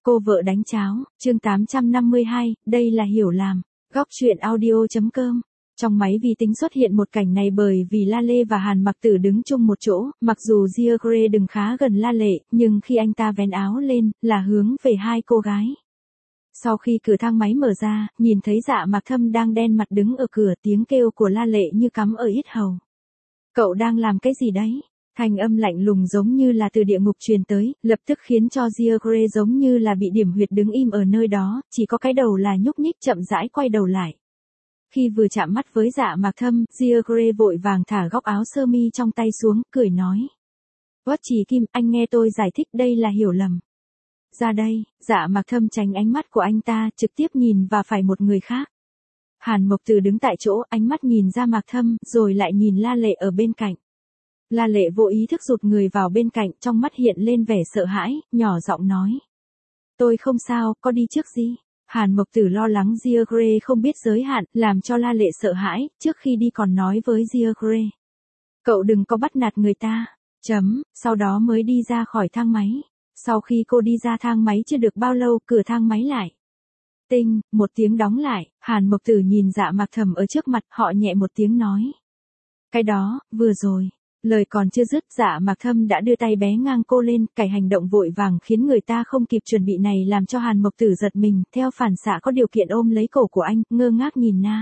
Cô vợ đánh cháo, chương 852, đây là hiểu lầm. Góc truyện audio.com. Trong máy vi tính xuất hiện một cảnh này bởi vì La Lê và Hàn Mặc Tử đứng chung một chỗ, mặc dù Gia Grey đứng khá gần La Lệ, nhưng khi anh ta vén áo lên, là hướng về hai cô gái. Sau khi cửa thang máy mở ra, nhìn thấy Dạ Mạc Thâm đang đen mặt đứng ở cửa, tiếng kêu của La Lệ như cắm ở yết hầu. Cậu đang làm cái gì đấy? Thanh âm lạnh lùng giống như là từ địa ngục truyền tới, lập tức khiến cho Gia Grey giống như là bị điểm huyệt đứng im ở nơi đó, chỉ có cái đầu là nhúc nhích chậm rãi quay đầu lại. Khi vừa chạm mắt với Dạ Mạc Thâm, Gia Grey vội vàng thả góc áo sơ mi trong tay xuống, cười nói. Quất Chỉ Kim, anh nghe tôi giải thích, đây là hiểu lầm. Ra đây, Dạ Mạc Thâm tránh ánh mắt của anh ta, trực tiếp nhìn vào phải một người khác. Hàn Mộc Tử đứng tại chỗ, ánh mắt nhìn ra Mạc Thâm, rồi lại nhìn La Lệ ở bên cạnh. La Lệ vô ý thức rụt người vào bên cạnh, trong mắt hiện lên vẻ sợ hãi, nhỏ giọng nói. Tôi không sao, có đi trước gì? Hàn Mộc Tử lo lắng Gia Grey không biết giới hạn, làm cho La Lệ sợ hãi, trước khi đi còn nói với Gia Grey. Cậu đừng có bắt nạt người ta. Sau đó mới đi ra khỏi thang máy. Sau khi cô đi ra thang máy chưa được bao lâu, cửa thang máy lại. Tinh, một tiếng đóng lại, Hàn Mộc Tử nhìn Dạ Mạc Thầm ở trước mặt, họ nhẹ một tiếng nói. Cái đó, vừa rồi. Lời còn chưa dứt, Dạ Mạc Thâm đã đưa tay bé ngang cô lên, cái hành động vội vàng khiến người ta không kịp chuẩn bị này làm cho Hàn Mộc Tử giật mình, theo phản xạ có điều kiện ôm lấy cổ của anh, ngơ ngác nhìn na.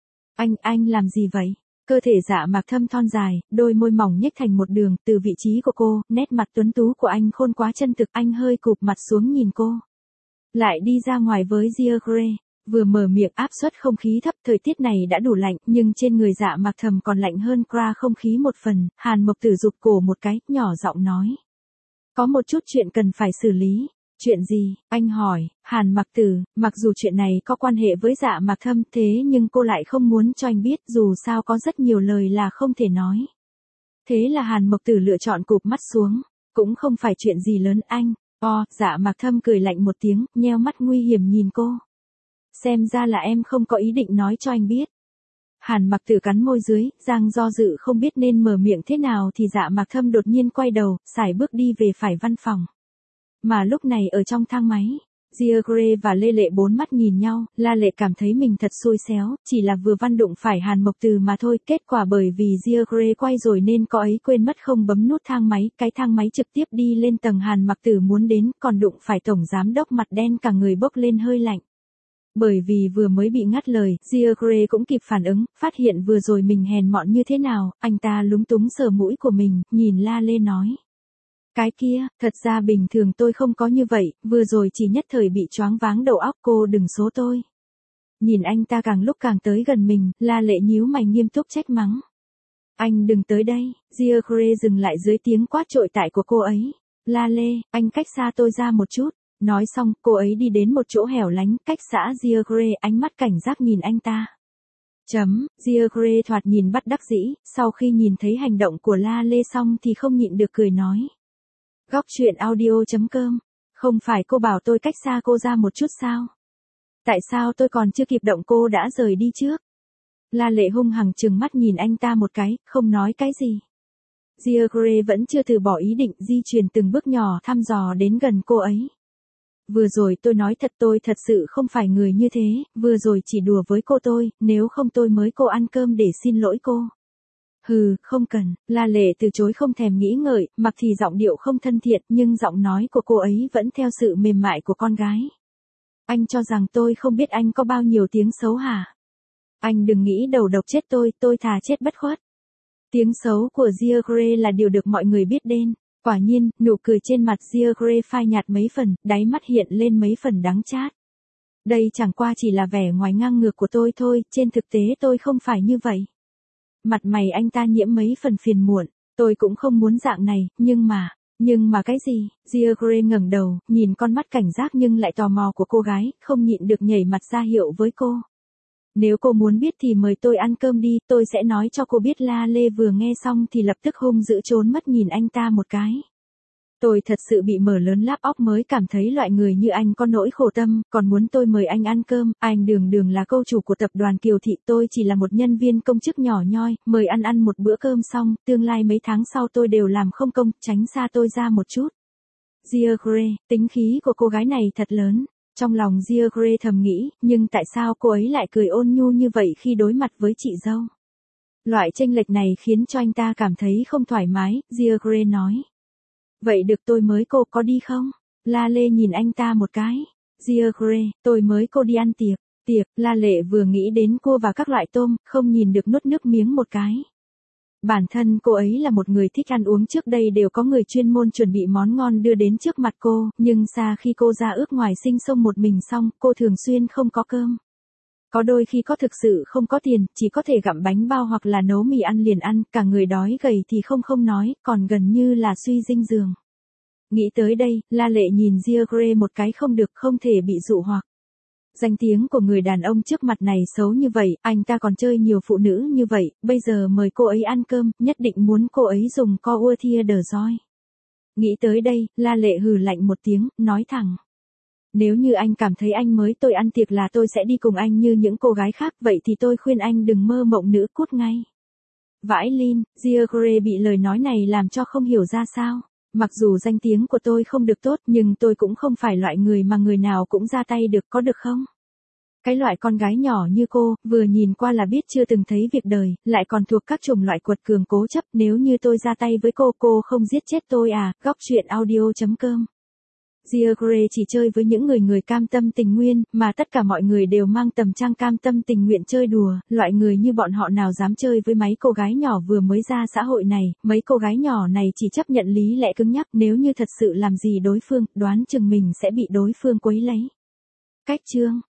Anh làm gì vậy? Cơ thể Dạ Mạc Thâm thon dài, đôi môi mỏng nhếch thành một đường, từ vị trí của cô, nét mặt tuấn tú của anh khôn quá chân thực, anh hơi cụp mặt xuống nhìn cô. Lại đi ra ngoài với Gia Grey. Vừa mở miệng áp suất không khí thấp, thời tiết này đã đủ lạnh, nhưng trên người Dạ Mạc Thầm còn lạnh hơn qua không khí một phần, Hàn Mộc Tử rụt cổ một cái, nhỏ giọng nói. Có một chút chuyện cần phải xử lý. Chuyện gì? Anh hỏi. Hàn Mạc Tử, mặc dù chuyện này có quan hệ với Dạ Mạc Thâm, thế nhưng cô lại không muốn cho anh biết, dù sao có rất nhiều lời là không thể nói. Thế là Hàn Mộc Tử lựa chọn cụp mắt xuống. Cũng không phải chuyện gì lớn anh. Dạ Mạc Thâm cười lạnh một tiếng, nheo mắt nguy hiểm nhìn cô. Xem ra là em không có ý định nói cho anh biết. Hàn Mặc Tử cắn môi dưới, Giang do dự không biết nên mở miệng thế nào thì Dạ Mạc Thâm đột nhiên quay đầu, sải bước đi về phải văn phòng. Mà lúc này ở trong thang máy, Gia Grey và Lê Lệ bốn mắt nhìn nhau, La Lệ cảm thấy mình thật xui xéo, chỉ là vừa văn đụng phải Hàn Mộc Tử mà thôi, kết quả bởi vì Gia Grey quay rồi nên cô ấy quên mất không bấm nút thang máy, cái thang máy trực tiếp đi lên tầng Hàn Mặc Tử muốn đến, còn đụng phải tổng giám đốc mặt đen cả người bốc lên hơi lạnh. Bởi vì vừa mới bị ngắt lời, Gia Grey cũng kịp phản ứng, phát hiện vừa rồi mình hèn mọn như thế nào, anh ta lúng túng sờ mũi của mình, nhìn La Lê nói. Cái kia, thật ra bình thường tôi không có như vậy, vừa rồi chỉ nhất thời bị choáng váng đầu óc, cô đừng số tôi. Nhìn anh ta càng lúc càng tới gần mình, La Lệ nhíu mày nghiêm túc trách mắng. Anh đừng tới đây, Gia Grey dừng lại dưới tiếng quát trội tại của cô ấy. La Lê, anh cách xa tôi ra một chút. Nói xong, cô ấy đi đến một chỗ hẻo lánh, cách xã Gia Grey, ánh mắt cảnh giác nhìn anh ta. Gia Grey thoạt nhìn bất đắc dĩ, sau khi nhìn thấy hành động của La Lê xong thì không nhịn được cười nói. Góc truyện audio.com, không phải cô bảo tôi cách xa cô ra một chút sao? Tại sao tôi còn chưa kịp động cô đã rời đi trước? La Lệ hung hăng trừng mắt nhìn anh ta một cái, không nói cái gì. Gia Grey vẫn chưa từ bỏ ý định di chuyển từng bước nhỏ thăm dò đến gần cô ấy. Vừa rồi tôi nói thật, tôi thật sự không phải người như thế, vừa rồi chỉ đùa với cô tôi, nếu không tôi mới cô ăn cơm để xin lỗi cô. Hừ, không cần, La Lệ từ chối không thèm nghĩ ngợi, mặc thì giọng điệu không thân thiện, nhưng giọng nói của cô ấy vẫn theo sự mềm mại của con gái. Anh cho rằng tôi không biết anh có bao nhiêu tiếng xấu hả? Anh đừng nghĩ đầu độc chết tôi thà chết bất khuất. Tiếng xấu của Gia Grey là điều được mọi người biết đến. Quả nhiên, nụ cười trên mặt Gia Grey phai nhạt mấy phần, đáy mắt hiện lên mấy phần đắng chát. Đây chẳng qua chỉ là vẻ ngoài ngang ngược của tôi thôi, trên thực tế tôi không phải như vậy. Mặt mày anh ta nhiễm mấy phần phiền muộn, tôi cũng không muốn dạng này, nhưng mà cái gì? Gia Grey ngẩng đầu, nhìn con mắt cảnh giác nhưng lại tò mò của cô gái, không nhịn được nhảy mặt ra hiệu với cô. Nếu cô muốn biết thì mời tôi ăn cơm đi, tôi sẽ nói cho cô biết. La Lê vừa nghe xong thì lập tức hung dữ trốn mất nhìn anh ta một cái. Tôi thật sự bị mở lớn láp óc mới cảm thấy loại người như anh có nỗi khổ tâm, còn muốn tôi mời anh ăn cơm, anh đường là cô chủ của tập đoàn Kiều Thị, tôi chỉ là một nhân viên công chức nhỏ nhoi, mời ăn một bữa cơm xong, tương lai mấy tháng sau tôi đều làm không công, tránh xa tôi ra một chút. Gia Grey, tính khí của cô gái này thật lớn. Trong lòng Gia Grey thầm nghĩ, nhưng tại sao cô ấy lại cười ôn nhu như vậy khi đối mặt với chị dâu? Loại chênh lệch này khiến cho anh ta cảm thấy không thoải mái, Gia Grey nói. Vậy được tôi mới cô có đi không? La Lê nhìn anh ta một cái. Gia Grey, tôi mới cô đi ăn tiệc. Tiệc, La Lệ vừa nghĩ đến cua và các loại tôm, không nhìn được nuốt nước miếng một cái. Bản thân cô ấy là một người thích ăn uống, trước đây đều có người chuyên môn chuẩn bị món ngon đưa đến trước mặt cô, nhưng xa khi cô ra ước ngoài sinh sông một mình xong, cô thường xuyên không có cơm. Có đôi khi có thực sự không có tiền, chỉ có thể gặm bánh bao hoặc là nấu mì ăn liền ăn, cả người đói gầy thì không nói, còn gần như là suy dinh dưỡng. Nghĩ tới đây, La Lệ nhìn Gia Grey một cái không được, không thể bị dụ hoặc. Danh tiếng của người đàn ông trước mặt này xấu như vậy, anh ta còn chơi nhiều phụ nữ như vậy, bây giờ mời cô ấy ăn cơm, nhất định muốn cô ấy dùng Courtier de Joy. Nghĩ tới đây, La Lệ hừ lạnh một tiếng, nói thẳng. Nếu như anh cảm thấy anh mới tôi ăn tiệc là tôi sẽ đi cùng anh như những cô gái khác, vậy thì tôi khuyên anh đừng mơ mộng nữa, cút ngay. Vãi lin, Gia Grey bị lời nói này làm cho không hiểu ra sao. Mặc dù danh tiếng của tôi không được tốt nhưng tôi cũng không phải loại người mà người nào cũng ra tay được, có được không? Cái loại con gái nhỏ như cô, vừa nhìn qua là biết chưa từng thấy việc đời, lại còn thuộc các chủng loại quật cường cố chấp, nếu như tôi ra tay với cô không giết chết tôi à? Góc truyện audio.com. Gia Grey chỉ chơi với những người cam tâm tình nguyện, mà tất cả mọi người đều mang tầm trang cam tâm tình nguyện chơi đùa, loại người như bọn họ nào dám chơi với mấy cô gái nhỏ vừa mới ra xã hội này, mấy cô gái nhỏ này chỉ chấp nhận lý lẽ cứng nhắc, nếu như thật sự làm gì đối phương, đoán chừng mình sẽ bị đối phương quấy lấy. Cách chương